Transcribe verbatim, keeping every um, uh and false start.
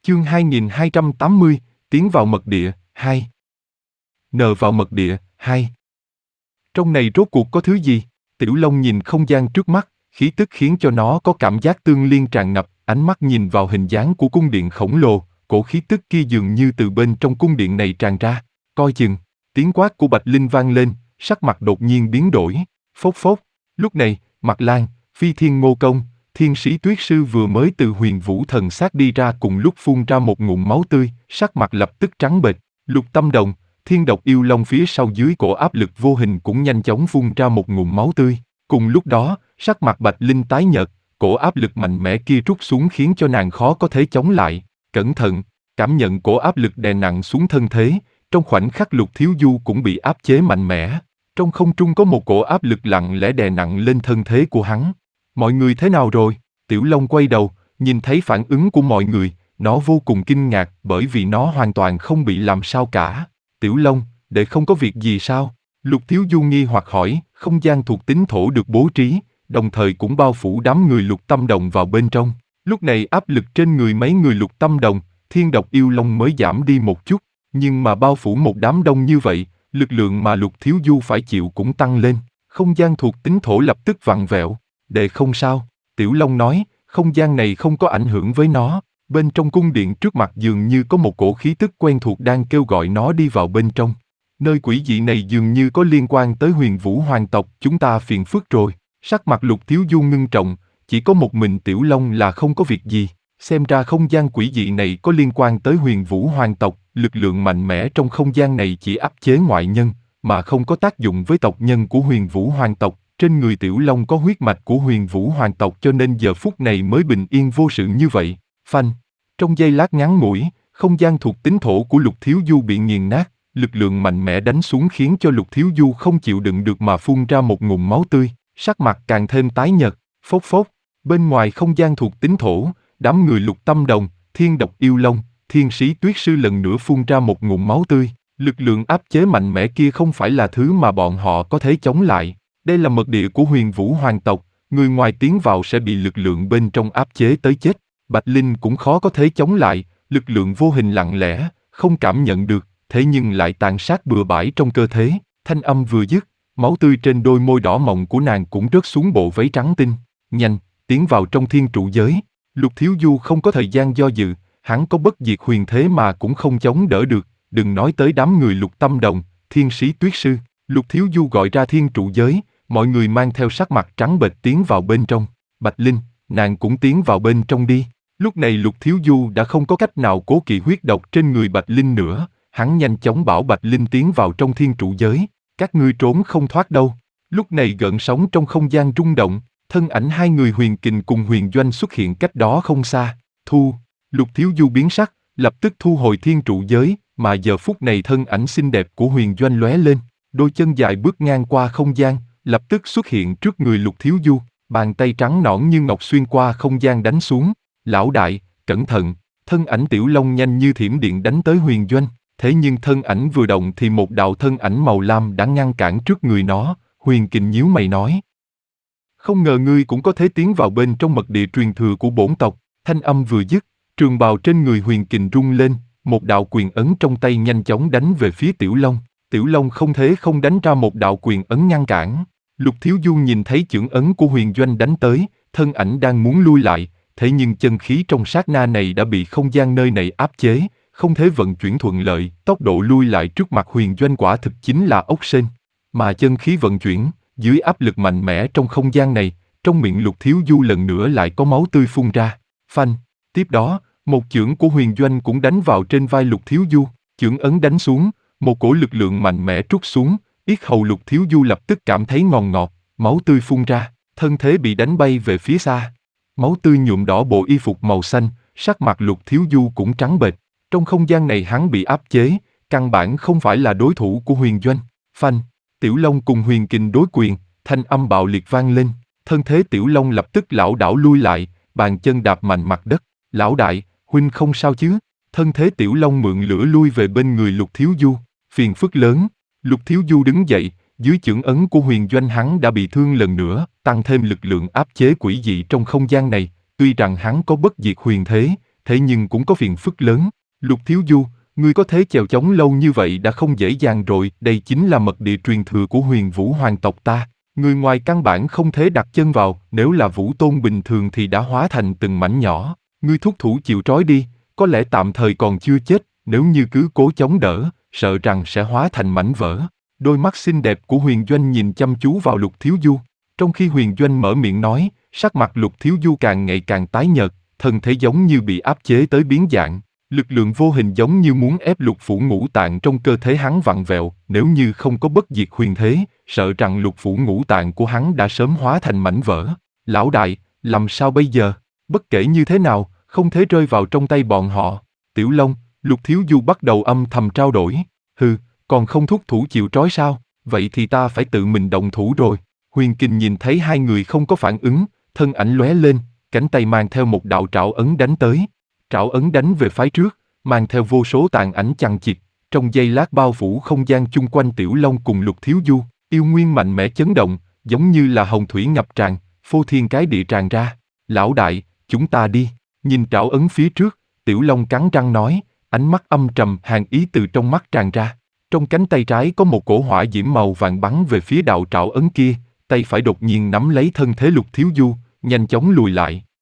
Chương hai nghìn hai trăm tám mươi, tiến vào mật địa, hai. Nờ vào mật địa, hai. Trong này rốt cuộc có thứ gì? Tiểu Long nhìn không gian trước mắt, khí tức khiến cho nó có cảm giác tương liên tràn ngập, ánh mắt nhìn vào hình dáng của cung điện khổng lồ, cổ khí tức kia dường như từ bên trong cung điện này tràn ra. Coi chừng, tiếng quát của Bạch Linh vang lên, sắc mặt đột nhiên biến đổi, phốc phốc. Lúc này, Mạc Lan, Phi Thiên Ngô Công, Thiên Sĩ Tuyết Sư vừa mới từ Huyền Vũ Thần Xác đi ra cùng lúc phun ra một ngụm máu tươi, sắc mặt lập tức trắng bệch. Lục Tâm Đồng, Thiên Độc Yêu Long phía sau dưới cổ áp lực vô hình cũng nhanh chóng phun ra một ngụm máu tươi. Cùng lúc đó, sắc mặt Bạch Linh tái nhợt, cổ áp lực mạnh mẽ kia trút xuống khiến cho nàng khó có thể chống lại. Cẩn thận, cảm nhận cổ áp lực đè nặng xuống thân thế, trong khoảnh khắc Lục Thiếu Du cũng bị áp chế mạnh mẽ. Trong không trung có một cổ áp lực lặng lẽ đè nặng lên thân thế của hắn. Mọi người thế nào rồi? Tiểu Long quay đầu, nhìn thấy phản ứng của mọi người, nó vô cùng kinh ngạc bởi vì nó hoàn toàn không bị làm sao cả. Tiểu Long, để không có việc gì sao? Lục Thiếu Du nghi hoặc hỏi, không gian thuộc tính thổ được bố trí, đồng thời cũng bao phủ đám người Lục Tâm Đồng vào bên trong. Lúc này áp lực trên người mấy người Lục Tâm Đồng, Thiên Độc Yêu Long mới giảm đi một chút, nhưng mà bao phủ một đám đông như vậy, lực lượng mà Lục Thiếu Du phải chịu cũng tăng lên. Không gian thuộc tính thổ lập tức vặn vẹo. Đệ không sao, Tiểu Long nói, không gian này không có ảnh hưởng với nó. Bên trong cung điện trước mặt dường như có một cổ khí tức quen thuộc đang kêu gọi nó đi vào bên trong. Nơi quỷ dị này dường như có liên quan tới Huyền Vũ hoàng tộc, chúng ta phiền phức rồi. Sắc mặt Lục Thiếu Du ngưng trọng, chỉ có một mình Tiểu Long là không có việc gì. Xem ra không gian quỷ dị này có liên quan tới Huyền Vũ hoàng tộc, lực lượng mạnh mẽ trong không gian này chỉ áp chế ngoại nhân, mà không có tác dụng với tộc nhân của Huyền Vũ hoàng tộc. Trên người Tiểu Long có huyết mạch của Huyền Vũ hoàng tộc cho nên giờ phút này mới bình yên vô sự như vậy. Phanh. Trong giây lát ngắn ngủi, không gian thuộc tính thổ của Lục Thiếu Du bị nghiền nát, lực lượng mạnh mẽ đánh xuống khiến cho Lục Thiếu Du không chịu đựng được mà phun ra một ngụm máu tươi, sắc mặt càng thêm tái nhợt, phốc phốc. Bên ngoài không gian thuộc tính thổ, đám người Lục Tâm Đồng, Thiên Độc Yêu Long, Thiên Sĩ Tuyết Sư lần nữa phun ra một ngụm máu tươi. Lực lượng áp chế mạnh mẽ kia không phải là thứ mà bọn họ có thể chống lại. Đây là mật địa của Huyền Vũ hoàng tộc, người ngoài tiến vào sẽ bị lực lượng bên trong áp chế tới chết. Bạch Linh cũng khó có thể chống lại, lực lượng vô hình lặng lẽ, không cảm nhận được, thế nhưng lại tàn sát bừa bãi trong cơ thể. Thanh âm vừa dứt, máu tươi trên đôi môi đỏ mọng của nàng cũng rớt xuống bộ váy trắng tinh. Nhanh, tiến vào trong thiên trụ giới. Lục Thiếu Du không có thời gian do dự, hắn có bất diệt huyền thế mà cũng không chống đỡ được, đừng nói tới đám người Lục Tâm Đồng, Thiên Sĩ Tuyết Sư. Lục Thiếu Du gọi ra thiên trụ giới, mọi người mang theo sắc mặt trắng bệch tiến vào bên trong. Bạch Linh, nàng cũng tiến vào bên trong đi. Lúc này Lục Thiếu Du đã không có cách nào cố kỵ huyết độc trên người Bạch Linh nữa, hắn nhanh chóng bảo Bạch Linh tiến vào trong thiên trụ giới. Các ngươi trốn không thoát đâu. Lúc này gợn sóng trong không gian rung động, thân ảnh hai người Huyền Kình cùng Huyền Doanh xuất hiện cách đó không xa. Thu, Lục Thiếu Du biến sắc, lập tức thu hồi thiên trụ giới, mà giờ phút này thân ảnh xinh đẹp của Huyền Doanh lóe lên, đôi chân dài bước ngang qua không gian, lập tức xuất hiện trước người Lục Thiếu Du, bàn tay trắng nõn như ngọc xuyên qua không gian đánh xuống. Lão đại, cẩn thận, thân ảnh Tiểu Long nhanh như thiểm điện đánh tới Huyền Doanh, thế nhưng thân ảnh vừa động thì một đạo thân ảnh màu lam đã ngăn cản trước người nó. Huyền Kình nhíu mày nói, không ngờ ngươi cũng có thể tiến vào bên trong mật địa truyền thừa của bổn tộc. Thanh âm vừa dứt, trường bào trên người Huyền Kình rung lên, một đạo quyền ấn trong tay nhanh chóng đánh về phía Tiểu Long. Tiểu Long không thể không đánh ra một đạo quyền ấn ngăn cản. Lục Thiếu Du nhìn thấy chưởng ấn của Huyền Doanh đánh tới, thân ảnh đang muốn lui lại, thế nhưng chân khí trong sát na này đã bị không gian nơi này áp chế, không thể vận chuyển thuận lợi. Tốc độ lui lại trước mặt Huyền Doanh quả thực chính là ốc sên, mà chân khí vận chuyển dưới áp lực mạnh mẽ trong không gian này, trong miệng Lục Thiếu Du lần nữa lại có máu tươi phun ra. Phanh. Tiếp đó, một chưởng của Huyền Doanh cũng đánh vào trên vai Lục Thiếu Du, chưởng ấn đánh xuống, một cổ lực lượng mạnh mẽ trút xuống, yết hầu Lục Thiếu Du lập tức cảm thấy ngòn ngọt, máu tươi phun ra, thân thế bị đánh bay về phía xa. Máu tươi nhuộm đỏ bộ y phục màu xanh, sắc mặt Lục Thiếu Du cũng trắng bệch. Trong không gian này hắn bị áp chế, căn bản không phải là đối thủ của Huyền Doanh. Phanh. Tiểu Long cùng Huyền Kình đối quyền, thanh âm bạo liệt vang lên, thân thế Tiểu Long lập tức lảo đảo lui lại, bàn chân đạp mạnh mặt đất. Lão đại, huynh không sao chứ? Thân thế Tiểu Long mượn lửa lui về bên người Lục Thiếu Du, phiền phức lớn. Lục Thiếu Du đứng dậy, dưới chưởng ấn của Huyền Doanh hắn đã bị thương lần nữa, tăng thêm lực lượng áp chế quỷ dị trong không gian này. Tuy rằng hắn có bất diệt huyền thế, thế nhưng cũng có phiền phức lớn. Lục Thiếu Du, ngươi có thể chèo chống lâu như vậy đã không dễ dàng rồi, đây chính là mật địa truyền thừa của Huyền Vũ hoàng tộc ta. Người ngoài căn bản không thể đặt chân vào, nếu là vũ tôn bình thường thì đã hóa thành từng mảnh nhỏ. Ngươi thúc thủ chịu trói đi, có lẽ tạm thời còn chưa chết, nếu như cứ cố chống đỡ, sợ rằng sẽ hóa thành mảnh vỡ. Đôi mắt xinh đẹp của Huyền Doanh nhìn chăm chú vào Lục Thiếu Du. Trong khi Huyền Doanh mở miệng nói, sắc mặt Lục Thiếu Du càng ngày càng tái nhợt, thân thể giống như bị áp chế tới biến dạng. Lực lượng vô hình giống như muốn ép lục phủ ngũ tạng trong cơ thể hắn vặn vẹo, nếu như không có bất diệt huyền thế, sợ rằng lục phủ ngũ tạng của hắn đã sớm hóa thành mảnh vỡ. Lão đại, làm sao bây giờ? Bất kể như thế nào, không thể rơi vào trong tay bọn họ. Tiểu Long, Lục Thiếu Du bắt đầu âm thầm trao đổi. Hừ, còn không thúc thủ chịu trói sao? Vậy thì ta phải tự mình động thủ rồi. Huyền Kình nhìn thấy hai người không có phản ứng, thân ảnh lóe lên, cánh tay mang theo một đạo trảo ấn đánh tới. Trảo ấn đánh về phái trước, mang theo vô số tàn ảnh chằng chịt, trong giây lát bao phủ không gian chung quanh Tiểu Long cùng Lục Thiếu Du, yêu nguyên mạnh mẽ chấn động, giống như là hồng thủy ngập tràn, phô thiên cái địa tràn ra. Lão đại, chúng ta đi. Nhìn trảo ấn phía trước, Tiểu Long cắn răng nói, ánh mắt âm trầm hàn ý từ trong mắt tràn ra. Trong cánh tay trái có một cổ hỏa diễm màu vàng bắn về phía đạo trảo ấn kia, tay phải đột nhiên nắm lấy thân thể Lục Thiếu Du, nhanh chóng lùi lại.